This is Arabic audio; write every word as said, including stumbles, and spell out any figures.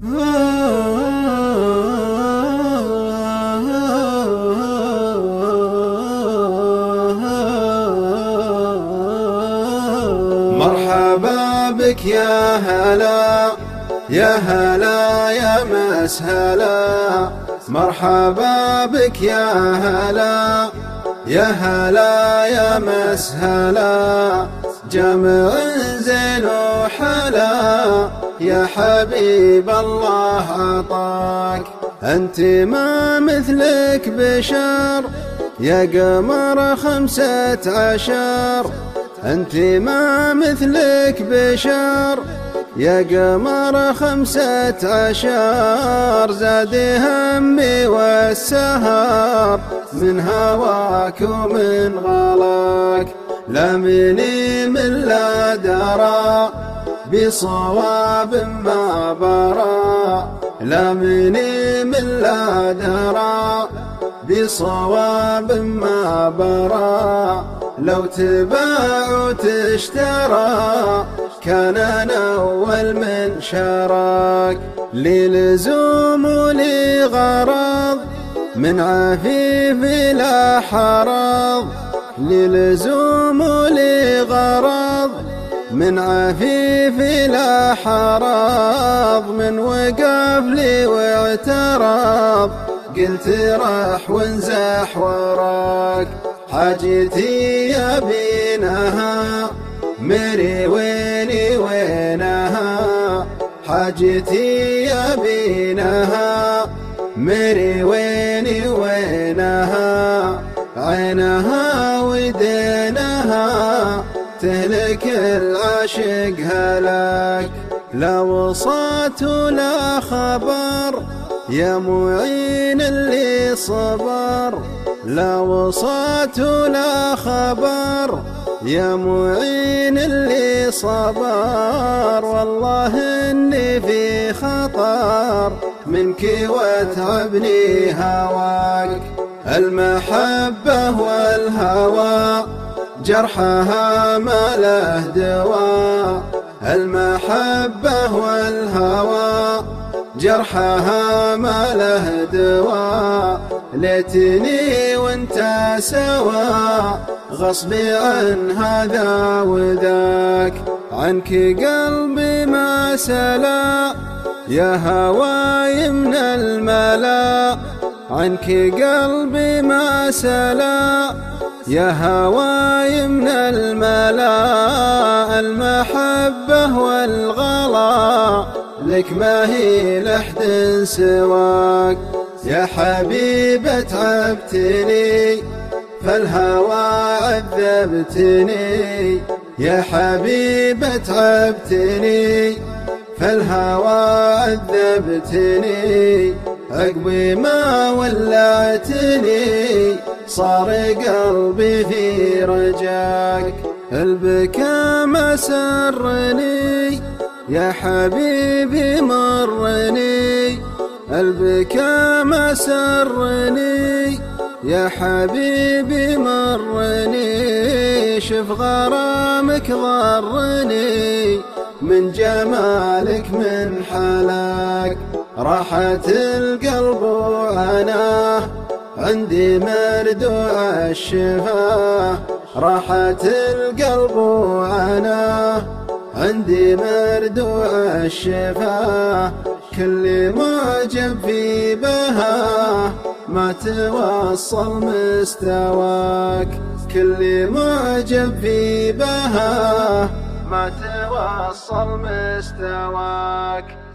مرحبا بك يا هلا يا هلا يا مسهلا، مرحبا بك يا هلا يا هلا يا مسهلا، جمع زين وحلا يا حبيب الله عطاك. أنت ما مثلك بشر يا قمر خمسة عشر، أنت ما مثلك بشر يا قمر خمسة عشر، زاد همي والسهر من هواك ومن غلاك. لمني من لا درى بصواب ما برى، لمني من لا درى بصواب ما برى، لو تباع وتشترى كان أنا أول من شراك. لي لزوم ولي غرض من عفيف لا حرض، لي لزوم ولي غرض من عفيف لا حرض، من وقف لي واعترض قلت راح وانزح وراك. حاجتي يا بينها مري ويني وينها، حاجتي يا بينها مري ويني وينها، عينها ودينها تهلك العاشق هلاك. لا وصات ولا خبر يا معين اللي صبر، لا وصات ولا خبر يا معين اللي صبر، والله إني في خطر منك وتعبني هواك. المحبة والهوى جرحها ما له دواء، المحبة والهوى جرحها ما له دواء، ليتني وانت سوا غصبي عن هذا وذاك. عنك قلبي ما سلا يا هواي من الملا، عنك قلبي ما سلا يا هواي من الملا، المحبة والغلا لك ما هي لحد سواك. يا حبيبة تعبتني فالهوى عذبتني، يا حبيبة تعبتني فالهوى عذبتني، عقبي ما ولعتني صار قلبي في رجاك. البكا ما سرني يا حبيبي مرني، البكا ما سرني يا حبيبي مرني، شف غرامك ضرني من جمالك من حلاك. راحت القلب وعناه عندي مردوع الشفاه، راحت القلب وعناه عندي مردوع الشفاه، كل معجب في بها ما توصل مستواك، كل معجب في بها ما توصل مستواك.